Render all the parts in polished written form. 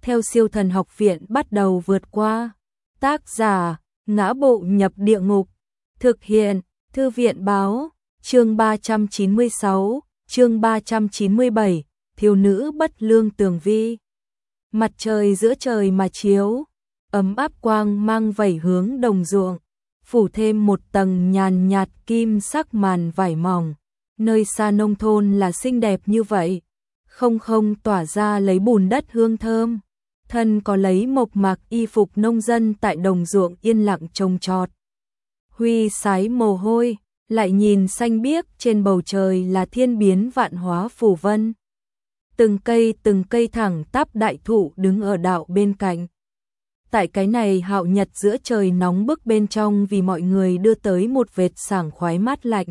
theo Siêu Thần Học Viện bắt đầu vượt qua. Tác giả: Ngã Bộ Nhập Địa Ngục. Thực hiện: Thư viện báo. Chương 396, chương 397, thiếu nữ bất lương Tường Vi. Mặt trời giữa trời mà chiếu, ấm áp quang mang vẩy hướng đồng ruộng, phủ thêm một tầng nhàn nhạt kim sắc màn vải mỏng. Nơi xa nông thôn là xinh đẹp như vậy, không tỏa ra lấy bùn đất hương thơm. Thân có lấy mộc mạc y phục nông dân tại đồng ruộng yên lặng trồng trọt. Huy sái mồ hôi, lại nhìn xanh biếc trên bầu trời là thiên biến vạn hóa phù vân. Từng cây thẳng tắp đại thụ đứng ở đạo bên cạnh. Tại cái này hạo nhật giữa trời nóng bức bên trong vì mọi người đưa tới một vệt sảng khoái mát lạnh.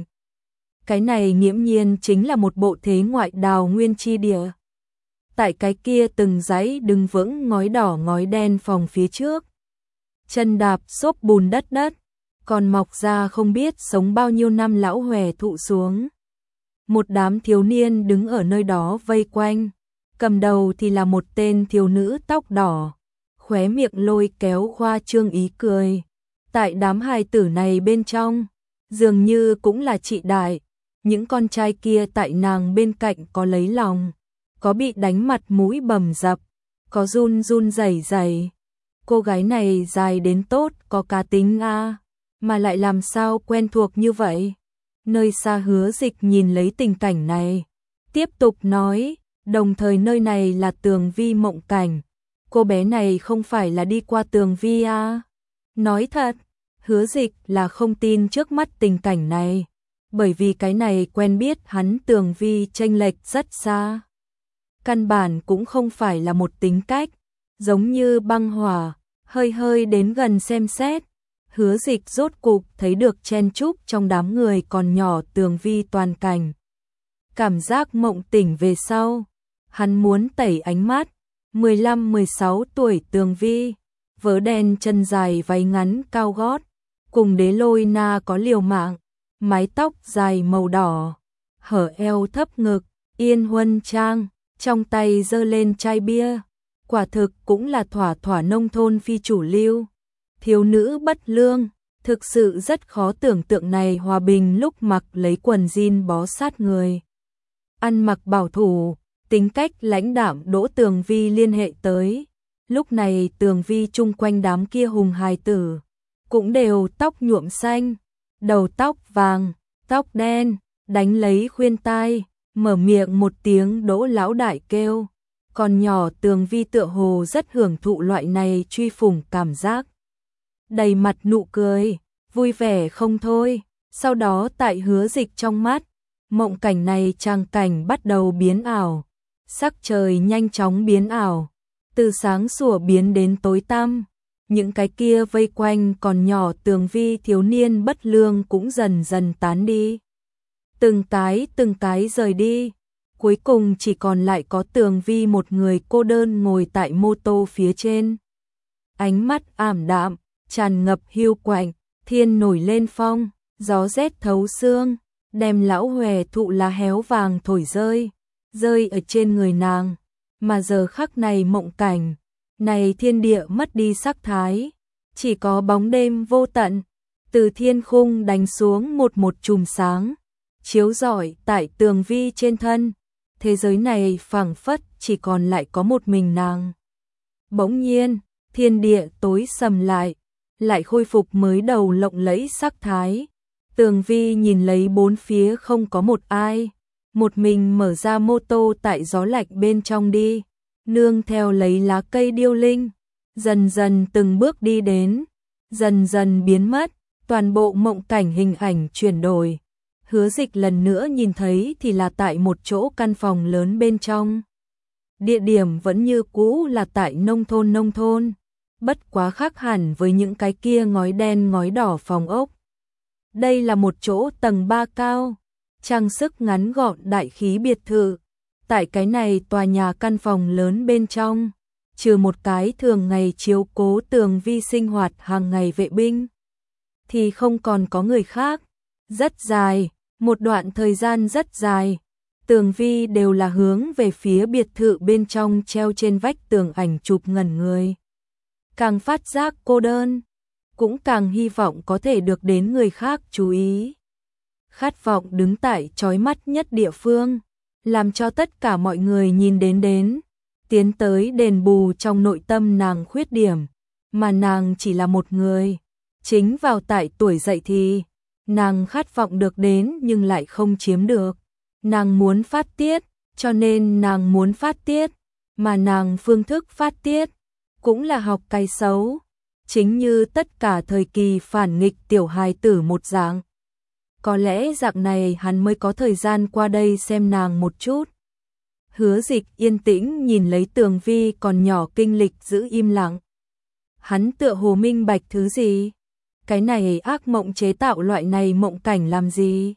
Cái này nghiễm nhiên chính là một bộ thế ngoại đào nguyên chi địa. Tại cái kia từng dãy đứng vững ngói đỏ ngói đen phòng phía trước. Chân đạp xốp bùn đất, còn mọc ra không biết sống bao nhiêu năm lão hòe thụ xuống. Một đám thiếu niên đứng ở nơi đó vây quanh, cầm đầu thì là một tên thiếu nữ tóc đỏ, khóe miệng lôi kéo khoa trương ý cười. Tại đám hài tử này bên trong, dường như cũng là chị đại, những con trai kia tại nàng bên cạnh có lấy lòng, có bị đánh mặt mũi bầm dập, có run run rẩy rẩy. Cô gái này dài đến tốt, có cá tính a, mà lại làm sao quen thuộc như vậy. Nơi xa Hứa Dịch nhìn lấy tình cảnh này, tiếp tục nói, đồng thời nơi này là Tường Vi mộng cảnh, cô bé này không phải là đi qua Tường Vi à? Nói thật, Hứa Dịch là không tin trước mắt tình cảnh này, bởi vì cái này quen biết hắn Tường Vi chênh lệch rất xa. Căn bản cũng không phải là một tính cách, giống như băng hỏa, hơi đến gần xem xét. Hứa Dịch rốt cục thấy được chen chúc trong đám người còn nhỏ Tường Vi toàn cảnh. Cảm giác mộng tỉnh về sau, hắn muốn tẩy ánh mắt. 15-16 tuổi Tường Vi, vớ đen chân dài váy ngắn cao gót, cùng đế lôi na có liều mạng, mái tóc dài màu đỏ, hở eo thấp ngực, yên huân trang, trong tay giơ lên chai bia, quả thực cũng là thỏa nông thôn phi chủ lưu. Thiếu nữ bất lương, thực sự rất khó tưởng tượng này hòa bình lúc mặc lấy quần jean bó sát người. Ăn mặc bảo thủ, tính cách lãnh đạm đỗ Tường Vi liên hệ tới. Lúc này Tường Vi chung quanh đám kia hùng hài tử, cũng đều tóc nhuộm xanh, đầu tóc vàng, tóc đen, đánh lấy khuyên tai, mở miệng một tiếng đỗ lão đại kêu. Còn nhỏ Tường Vi tựa hồ rất hưởng thụ loại này truy phủng cảm giác. Đầy mặt nụ cười, vui vẻ không thôi. Sau đó tại Hứa Dịch trong mắt, mộng cảnh này trang cảnh bắt đầu biến ảo. Sắc trời nhanh chóng biến ảo, từ sáng sủa biến đến tối tăm. Những cái kia vây quanh còn nhỏ Tường Vi thiếu niên bất lương cũng dần dần tán đi. Từng cái rời đi. Cuối cùng chỉ còn lại có Tường Vi một người cô đơn ngồi tại mô tô phía trên. Ánh mắt ảm đạm, tràn ngập hiu quạnh, thiên nổi lên phong, gió rét thấu xương, đem lão hòe thụ lá héo vàng thổi rơi ở trên người nàng. Mà giờ khắc này mộng cảnh, này thiên địa mất đi sắc thái, chỉ có bóng đêm vô tận, từ thiên khung đánh xuống một chùm sáng, chiếu rọi tại Tường Vi trên thân. Thế giới này phảng phất chỉ còn lại có một mình nàng. Bỗng nhiên, thiên địa tối sầm lại khôi phục mới đầu lộng lẫy sắc thái. Tường Vi nhìn lấy bốn phía không có một ai, một mình mở ra mô tô tại gió lạnh bên trong đi, nương theo lấy lá cây điêu linh, dần dần từng bước đi đến, dần dần biến mất, toàn bộ mộng cảnh hình ảnh chuyển đổi. Hứa Dịch lần nữa nhìn thấy thì là tại một chỗ căn phòng lớn bên trong. Địa điểm vẫn như cũ là tại nông thôn, bất quá khác hẳn với những cái kia ngói đen ngói đỏ phòng ốc. Đây là một chỗ tầng 3 cao, trang sức ngắn gọn đại khí biệt thự. Tại cái này tòa nhà căn phòng lớn bên trong, trừ một cái thường ngày chiếu cố Tường Vi sinh hoạt hàng ngày vệ binh, thì không còn có người khác. Rất dài, một đoạn thời gian rất dài, Tường vi đều là hướng về phía biệt thự bên trong treo trên vách tường ảnh chụp ngẩn người. Càng phát giác cô đơn, cũng càng hy vọng có thể được đến người khác chú ý. Khát vọng đứng tại chói mắt nhất địa phương, làm cho tất cả mọi người nhìn đến, tiến tới đền bù trong nội tâm nàng khuyết điểm, mà nàng chỉ là một người. Chính vào tại tuổi dậy thì, nàng khát vọng được đến nhưng lại không chiếm được. Nàng muốn phát tiết, cho nên nàng muốn phát tiết, mà nàng phương thức phát tiết cũng là học cái xấu, chính như tất cả thời kỳ phản nghịch tiểu hài tử một dạng. Có lẽ dạng này hắn mới có thời gian qua đây xem nàng một chút. Hứa Dịch yên tĩnh nhìn lấy Tường Vi còn nhỏ kinh lịch giữ im lặng. Hắn tựa hồ minh bạch thứ gì? Cái này ác mộng chế tạo loại này mộng cảnh làm gì?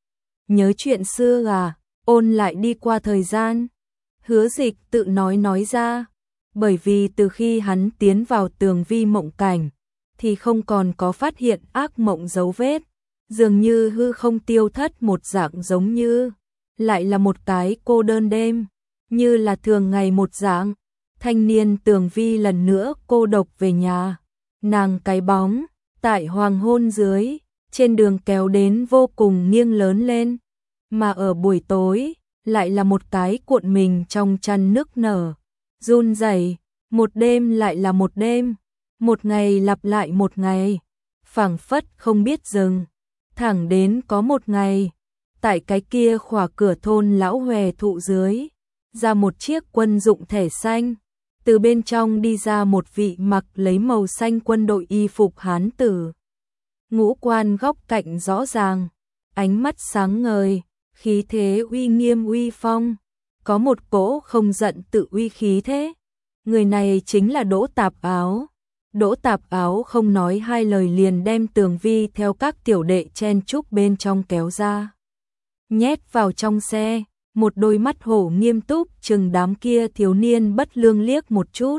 Nhớ chuyện xưa à, ôn lại đi qua thời gian. Hứa Dịch tự nói ra, bởi vì từ khi hắn tiến vào Tường Vi mộng cảnh, thì không còn có phát hiện ác mộng dấu vết, dường như hư không tiêu thất một dạng giống như, lại là một cái cô đơn đêm, như là thường ngày một dạng. Thanh niên Tường Vi lần nữa cô độc về nhà, nàng cái bóng, tại hoàng hôn dưới, trên đường kéo đến vô cùng nghiêng lớn lên, mà ở buổi tối, lại là một cái cuộn mình trong chăn nức nở, run rẩy, một đêm lại là một đêm, một ngày lặp lại một ngày, phảng phất không biết dừng, thẳng đến có một ngày, tại cái kia khỏa cửa thôn lão hòe thụ dưới, ra một chiếc quân dụng thẻ xanh, từ bên trong đi ra một vị mặc lấy màu xanh quân đội y phục hán tử. Ngũ quan góc cạnh rõ ràng, ánh mắt sáng ngời, khí thế uy nghiêm uy phong, có một cỗ không giận tự uy khí thế. Người này chính là Đỗ Tạp Áo. Đỗ Tạp Áo không nói hai lời liền đem Tường Vi theo các tiểu đệ chen chúc bên trong kéo ra, nhét vào trong xe, một đôi mắt hổ nghiêm túc chừng đám kia thiếu niên bất lương liếc một chút,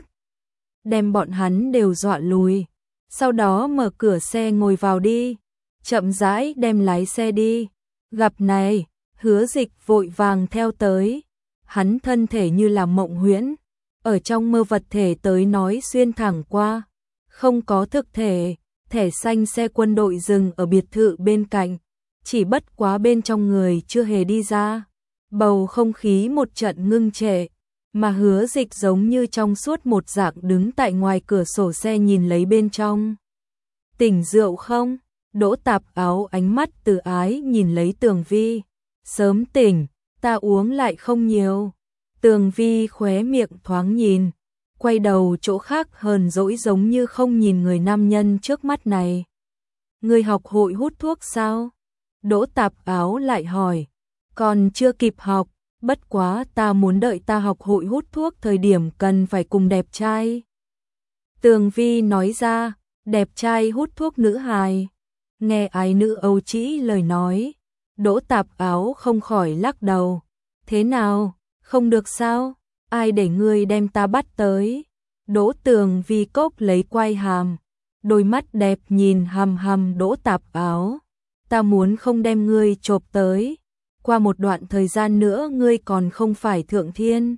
đem bọn hắn đều dọa lùi. Sau đó mở cửa xe ngồi vào đi, chậm rãi đem lái xe đi. Gặp này, Hứa Dịch vội vàng theo tới, hắn thân thể như là mộng huyễn, ở trong mơ vật thể tới nói xuyên thẳng qua, không có thực thể. Thẻ xanh xe quân đội dừng ở biệt thự bên cạnh, chỉ bất quá bên trong người chưa hề đi ra. Bầu không khí một trận ngưng trệ, mà Hứa Dịch giống như trong suốt một dạng đứng tại ngoài cửa sổ xe nhìn lấy bên trong. Tỉnh rượu không? Đỗ Tạp Áo ánh mắt từ ái nhìn lấy Tường Vi. Sớm tỉnh, ta uống lại không nhiều. Tường Vi khóe miệng thoáng nhìn, quay đầu chỗ khác hờn dỗi giống như không nhìn người nam nhân trước mắt này. Người học hội hút thuốc sao? Đỗ Tạp Áo lại hỏi. Còn chưa kịp học, bất quá ta muốn đợi ta học hội hút thuốc thời điểm cần phải cùng đẹp trai. Tường Vi nói ra, đẹp trai hút thuốc nữ hài. Nghe ái nữ âu trĩ lời nói, Đỗ Tạp Áo không khỏi lắc đầu. Thế nào, không được sao? Ai để ngươi đem ta bắt tới? Đỗ Tường Vi cốc lấy quai hàm, đôi mắt đẹp nhìn hằm hằm Đỗ Tạp Áo. Ta muốn không đem ngươi chộp tới, qua một đoạn thời gian nữa ngươi còn không phải thượng thiên.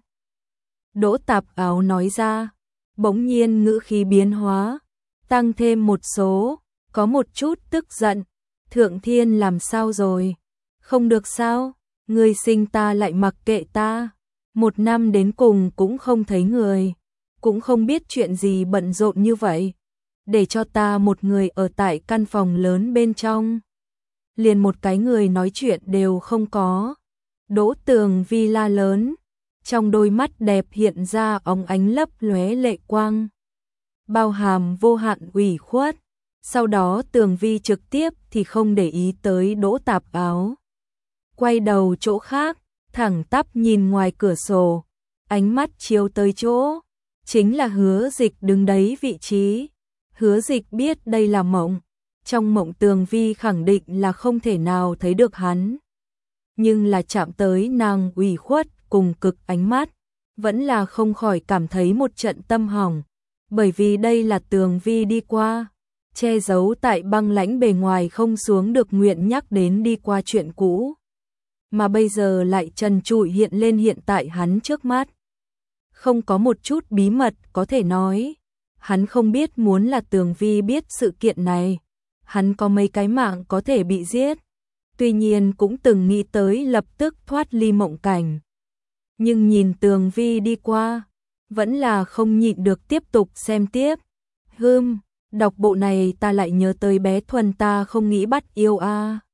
Đỗ Tạp Áo nói ra, bỗng nhiên ngữ khí biến hóa, tăng thêm một số, có một chút tức giận. Thượng thiên làm sao rồi? Không được sao? Ngươi sinh ta lại mặc kệ ta, một năm đến cùng cũng không thấy người, cũng không biết chuyện gì bận rộn như vậy, để cho ta một người ở tại căn phòng lớn bên trong, liền một cái người nói chuyện đều không có. Đỗ Tường Vi la lớn, trong đôi mắt đẹp hiện ra óng ánh lấp lóe lệ quang, bao hàm vô hạn ủy khuất. Sau đó Tường Vi trực tiếp thì không để ý tới Đỗ Tạp Áo, quay đầu chỗ khác, thẳng tắp nhìn ngoài cửa sổ, ánh mắt chiếu tới chỗ, chính là Hứa Dịch đứng đấy vị trí. Hứa Dịch biết đây là mộng, trong mộng Tường Vi khẳng định là không thể nào thấy được hắn, nhưng là chạm tới nàng ủy khuất cùng cực ánh mắt, vẫn là không khỏi cảm thấy một trận tâm hỏng, bởi vì đây là Tường Vi đi qua, che giấu tại băng lãnh bề ngoài không xuống được nguyện nhắc đến đi qua chuyện cũ. mà bây giờ lại trần trụi hiện lên hiện tại hắn trước mắt. Không có một chút bí mật có thể nói. Hắn không biết muốn là Tường Vi biết sự kiện này. Hắn có mấy cái mạng có thể bị giết. Tuy nhiên cũng từng nghĩ tới lập tức thoát ly mộng cảnh. Nhưng nhìn Tường Vi đi qua, vẫn là không nhịn được tiếp tục xem tiếp. Đọc bộ này ta lại nhớ tới bé Thuần ta không nghĩ bắt yêu a.